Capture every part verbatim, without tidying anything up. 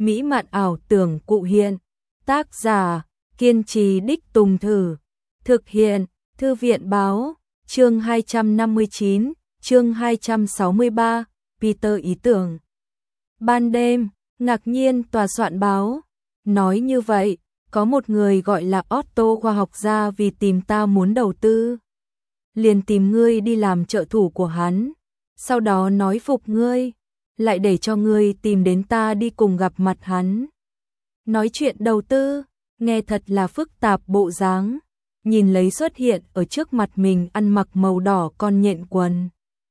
mỹ mạn ảo tưởng cụ hiện. Tác giả, kiên trì đích tùng thử. Thực hiện, Thư viện báo, chương hai trăm năm mươi chín, chương hai trăm sáu mươi ba, Peter ý tưởng. Ban đêm, ngạc nhiên tòa soạn báo. Nói như vậy, có một người gọi là Otto khoa học gia vì tìm ta muốn đầu tư. Liền tìm ngươi đi làm trợ thủ của hắn. Sau đó nói phục ngươi, lại để cho ngươi tìm đến ta đi cùng gặp mặt hắn. Nói chuyện đầu tư, nghe thật là phức tạp bộ dáng. Nhìn lấy xuất hiện ở trước mặt mình ăn mặc màu đỏ con nhện quần.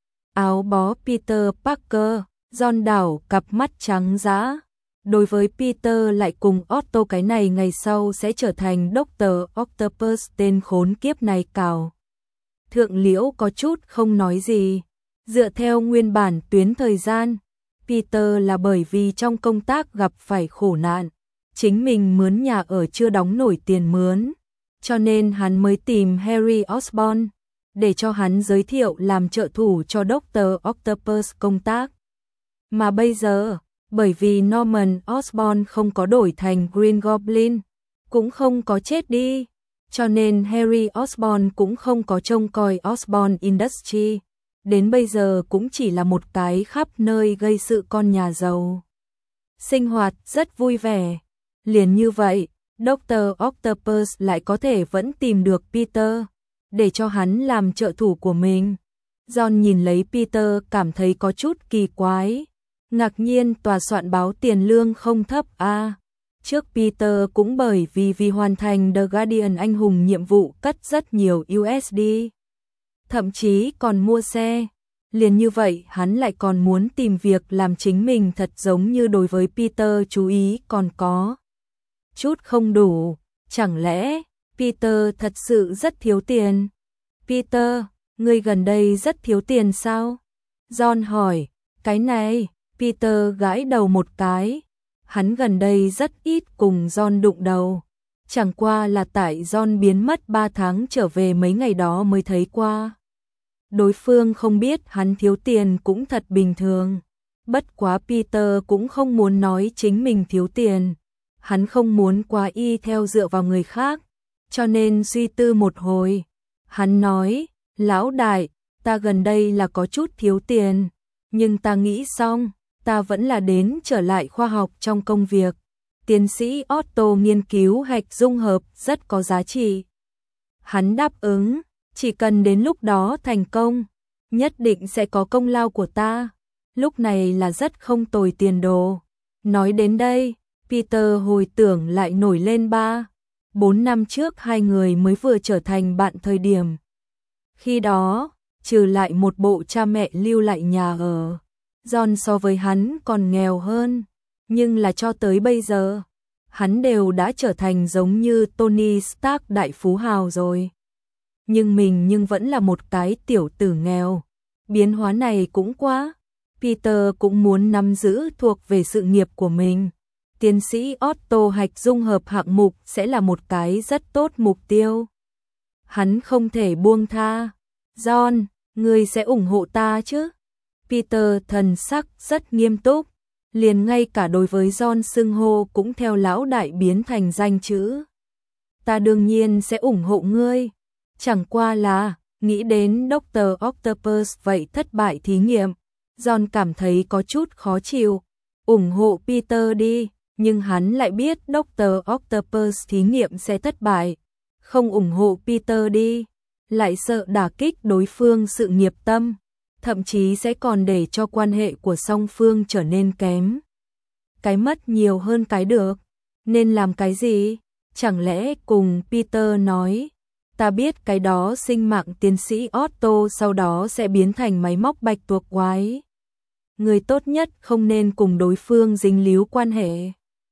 Áo bó Peter Parker, John đảo cặp mắt trắng dã. Đối với Peter lại cùng Otto cái này ngày sau sẽ trở thành Doctor Octopus tên khốn kiếp này cào. Thượng Liễu có chút không nói gì. Dựa theo nguyên bản tuyến thời gian, Peter là bởi vì trong công tác gặp phải khổ nạn, chính mình mướn nhà ở chưa đóng nổi tiền mướn, cho nên hắn mới tìm Harry Osborn để cho hắn giới thiệu làm trợ thủ cho Doctor Octopus công tác. Mà bây giờ, bởi vì Norman Osborn không có đổi thành Green Goblin, cũng không có chết đi, cho nên Harry Osborn cũng không có trông coi Osborn Industries. Đến bây giờ cũng chỉ là một cái khắp nơi gây sự con nhà giàu. Sinh hoạt rất vui vẻ. Liền như vậy, Doctor Octopus lại có thể vẫn tìm được Peter, để cho hắn làm trợ thủ của mình. John nhìn lấy Peter cảm thấy có chút kỳ quái. Ngạc nhiên tòa soạn báo tiền lương không thấp a. À, trước Peter cũng bởi vì vì hoàn thành The Guardian anh hùng nhiệm vụ cất rất nhiều u ét đê. Thậm chí còn mua xe. Liền như vậy hắn lại còn muốn tìm việc làm chính mình thật giống như đối với Peter chú ý còn có chút không đủ. Chẳng lẽ Peter thật sự rất thiếu tiền? Peter, ngươi gần đây rất thiếu tiền sao? John hỏi. Cái này, Peter gãi đầu một cái. Hắn gần đây rất ít cùng John đụng đầu. Chẳng qua là tại John biến mất ba tháng trở về mấy ngày đó mới thấy qua. Đối phương không biết hắn thiếu tiền cũng thật bình thường. Bất quá Peter cũng không muốn nói chính mình thiếu tiền. Hắn không muốn quá y theo dựa vào người khác. Cho nên suy tư một hồi. Hắn nói, lão đại, ta gần đây là có chút thiếu tiền. Nhưng ta nghĩ xong, ta vẫn là đến trở lại khoa học trong công việc. Tiến sĩ Otto nghiên cứu hạch dung hợp rất có giá trị. Hắn đáp ứng. Chỉ cần đến lúc đó thành công, nhất định sẽ có công lao của ta. Lúc này là rất không tồi tiền đồ. Nói đến đây, Peter hồi tưởng lại nổi lên ba, bốn năm trước hai người mới vừa trở thành bạn thời điểm. Khi đó, trừ lại một bộ cha mẹ lưu lại nhà ở, John so với hắn còn nghèo hơn. Nhưng là cho tới bây giờ, hắn đều đã trở thành giống như Tony Stark đại phú hào rồi. Nhưng mình nhưng vẫn là một cái tiểu tử nghèo. Biến hóa này cũng quá. Peter cũng muốn nắm giữ thuộc về sự nghiệp của mình. Tiến sĩ Otto hạch dung hợp hạng mục sẽ là một cái rất tốt mục tiêu. Hắn không thể buông tha. John, ngươi sẽ ủng hộ ta chứ? Peter thần sắc rất nghiêm túc. Liền ngay cả đối với John xưng hô cũng theo lão đại biến thành danh chữ. Ta đương nhiên sẽ ủng hộ ngươi. Chẳng qua là, nghĩ đến Doctor Octopus vậy thất bại thí nghiệm, John cảm thấy có chút khó chịu. Ủng hộ Peter đi, nhưng hắn lại biết Doctor Octopus thí nghiệm sẽ thất bại. Không ủng hộ Peter đi, lại sợ đả kích đối phương sự nghiệp tâm, thậm chí sẽ còn để cho quan hệ của song phương trở nên kém. Cái mất nhiều hơn cái được, nên làm cái gì? Chẳng lẽ cùng Peter nói, ta biết cái đó sinh mạng tiến sĩ Otto sau đó sẽ biến thành máy móc bạch tuộc quái. Người tốt nhất không nên cùng đối phương dính líu quan hệ.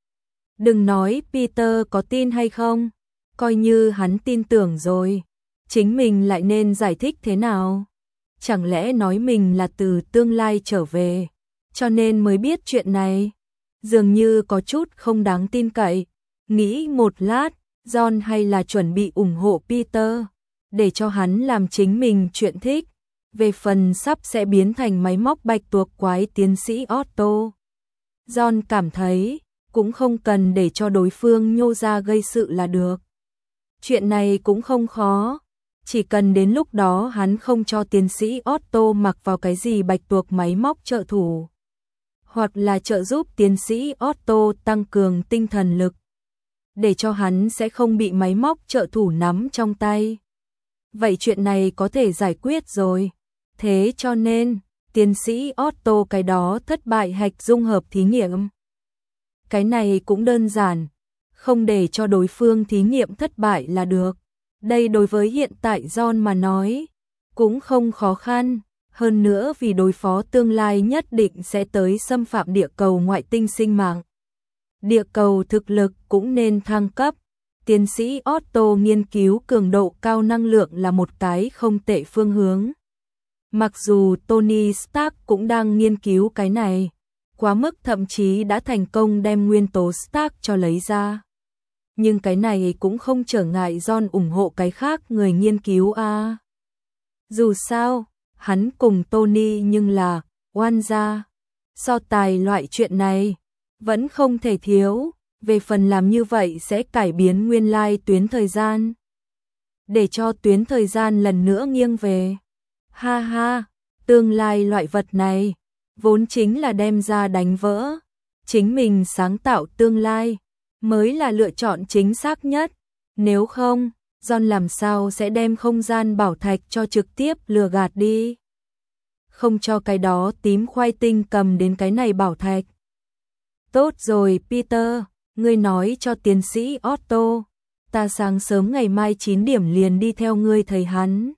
Đừng nói Peter có tin hay không, coi như hắn tin tưởng rồi. Chính mình lại nên giải thích thế nào? Chẳng lẽ nói mình là từ tương lai trở về, cho nên mới biết chuyện này? Dường như có chút không đáng tin cậy. Nghĩ một lát, John hay là chuẩn bị ủng hộ Peter, để cho hắn làm chính mình chuyện thích. Về phần sắp sẽ biến thành máy móc bạch tuộc quái tiến sĩ Otto, John cảm thấy cũng không cần để cho đối phương nhô ra gây sự là được. Chuyện này cũng không khó, chỉ cần đến lúc đó hắn không cho tiến sĩ Otto mặc vào cái gì bạch tuộc máy móc trợ thủ, hoặc là trợ giúp tiến sĩ Otto tăng cường tinh thần lực, để cho hắn sẽ không bị máy móc trợ thủ nắm trong tay. Vậy chuyện này có thể giải quyết rồi. Thế cho nên, tiến sĩ Otto cái đó thất bại hạch dung hợp thí nghiệm. Cái này cũng đơn giản, không để cho đối phương thí nghiệm thất bại là được. Đây đối với hiện tại John mà nói, cũng không khó khăn. Hơn nữa vì đối phó tương lai nhất định sẽ tới xâm phạm địa cầu ngoại tinh sinh mạng. Địa cầu thực lực cũng nên thăng cấp. Tiến sĩ Otto nghiên cứu cường độ cao năng lượng là một cái không tệ phương hướng. Mặc dù Tony Stark cũng đang nghiên cứu cái này, quá mức thậm chí đã thành công đem nguyên tố Stark cho lấy ra. Nhưng cái này cũng không trở ngại John ủng hộ cái khác người nghiên cứu a. À. Dù sao, hắn cùng Tony nhưng là oan gia, so tài loại chuyện này vẫn không thể thiếu. Về phần làm như vậy sẽ cải biến nguyên lai tuyến thời gian, để cho tuyến thời gian lần nữa nghiêng về. Ha ha, tương lai loại vật này vốn chính là đem ra đánh vỡ, chính mình sáng tạo tương lai mới là lựa chọn chính xác nhất. Nếu không, John làm sao sẽ đem không gian bảo thạch cho trực tiếp lừa gạt đi. Không cho cái đó tím khoai tinh cầm đến cái này bảo thạch. Tốt rồi Peter, ngươi nói cho tiến sĩ Otto, ta sáng sớm ngày mai chín điểm liền đi theo ngươi thầy hắn.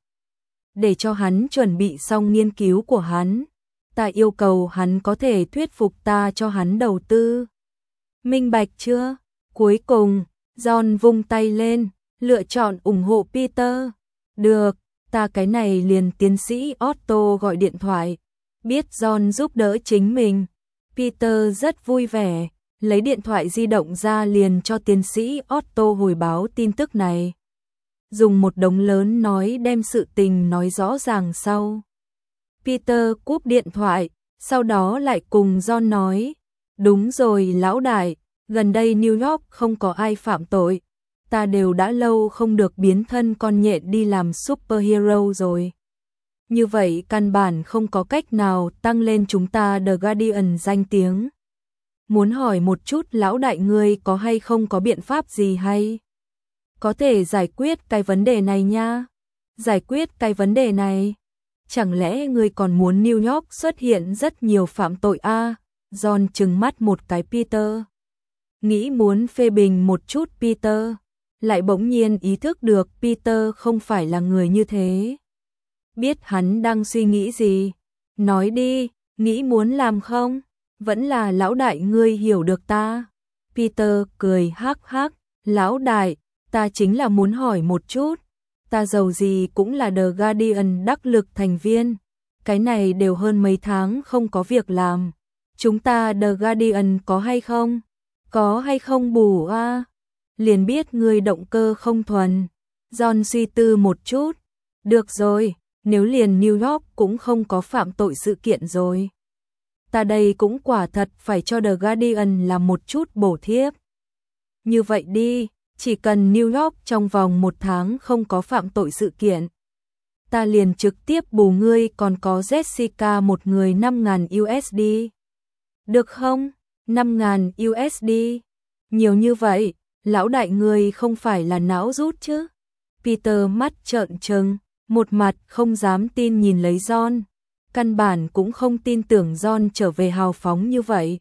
Để cho hắn chuẩn bị xong nghiên cứu của hắn, ta yêu cầu hắn có thể thuyết phục ta cho hắn đầu tư. Minh bạch chưa? Cuối cùng, John vung tay lên, lựa chọn ủng hộ Peter. Được, ta cái này liền tiến sĩ Otto gọi điện thoại, biết John giúp đỡ chính mình. Peter rất vui vẻ, lấy điện thoại di động ra liền cho tiến sĩ Otto hồi báo tin tức này. Dùng một đống lớn nói đem sự tình nói rõ ràng sau. Peter cúp điện thoại, sau đó lại cùng John nói, đúng rồi lão đại, gần đây New York không có ai phạm tội, ta đều đã lâu không được biến thân con nhện đi làm superhero rồi. Như vậy căn bản không có cách nào tăng lên chúng ta The Guardian danh tiếng. Muốn hỏi một chút lão đại ngươi có hay không có biện pháp gì hay? Có thể giải quyết cái vấn đề này nha. Giải quyết cái vấn đề này? Chẳng lẽ ngươi còn muốn New York xuất hiện rất nhiều phạm tội a? À? John trừng mắt một cái Peter. Nghĩ muốn phê bình một chút Peter, lại bỗng nhiên ý thức được Peter không phải là người như thế. Biết hắn đang suy nghĩ gì? Nói đi, nghĩ muốn làm không? Vẫn là lão đại ngươi hiểu được ta. Peter cười hắc hắc, lão đại, ta chính là muốn hỏi một chút, ta giàu gì cũng là The Guardian đắc lực thành viên, cái này đều hơn mấy tháng không có việc làm, chúng ta The Guardian có hay không? Có hay không bù a? À? Liền biết ngươi động cơ không thuần. John suy tư một chút, được rồi, nếu liền New York cũng không có phạm tội sự kiện rồi, ta đây cũng quả thật phải cho The Guardian làm một chút bổ thiếp. Như vậy đi, chỉ cần New York trong vòng một tháng không có phạm tội sự kiện, ta liền trực tiếp bù ngươi còn có Jessica một người năm nghìn u ét đê. Được không? năm nghìn u ét đê. Nhiều như vậy, lão đại ngươi không phải là não rút chứ? Peter mắt trợn trừng, một mặt không dám tin nhìn lấy John. Căn bản cũng không tin tưởng John trở về hào phóng như vậy.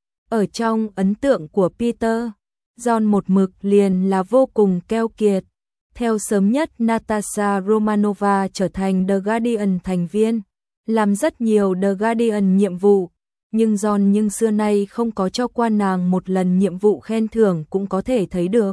Ở trong ấn tượng của Peter, John một mực liền là vô cùng keo kiệt. Theo sớm nhất Natasha Romanova trở thành The Guardian thành viên, làm rất nhiều The Guardian nhiệm vụ, nhưng John nhưng xưa nay không có cho qua nàng một lần nhiệm vụ khen thưởng cũng có thể thấy được.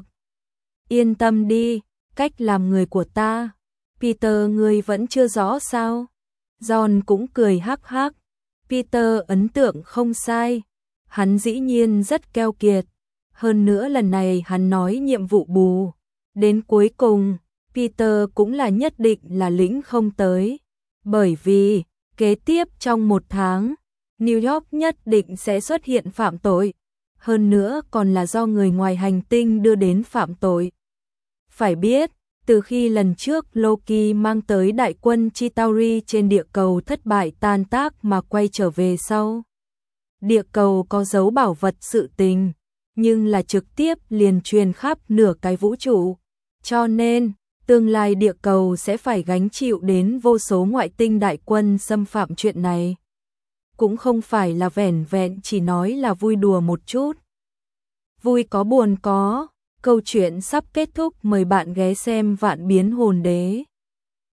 Yên tâm đi, cách làm người của ta, Peter ngươi vẫn chưa rõ sao? John cũng cười hắc hắc. Peter ấn tượng không sai, hắn dĩ nhiên rất keo kiệt. Hơn nữa lần này hắn nói nhiệm vụ bù, đến cuối cùng, Peter cũng là nhất định là lĩnh không tới. Bởi vì, kế tiếp trong một tháng, New York nhất định sẽ xuất hiện phạm tội. hơn nữa còn là do người ngoài hành tinh đưa đến phạm tội. Phải biết, từ khi lần trước Loki mang tới đại quân Chitauri trên địa cầu thất bại tan tác mà quay trở về sau, địa cầu có dấu bảo vật sự tình, nhưng là trực tiếp liền truyền khắp nửa cái vũ trụ, cho nên tương lai địa cầu sẽ phải gánh chịu đến vô số ngoại tinh đại quân xâm phạm. Chuyện này cũng không phải là vẻn vẹn chỉ nói là vui đùa một chút. Vui có buồn có, câu chuyện sắp kết thúc, mời bạn ghé xem Vạn Biến Hồn Đế.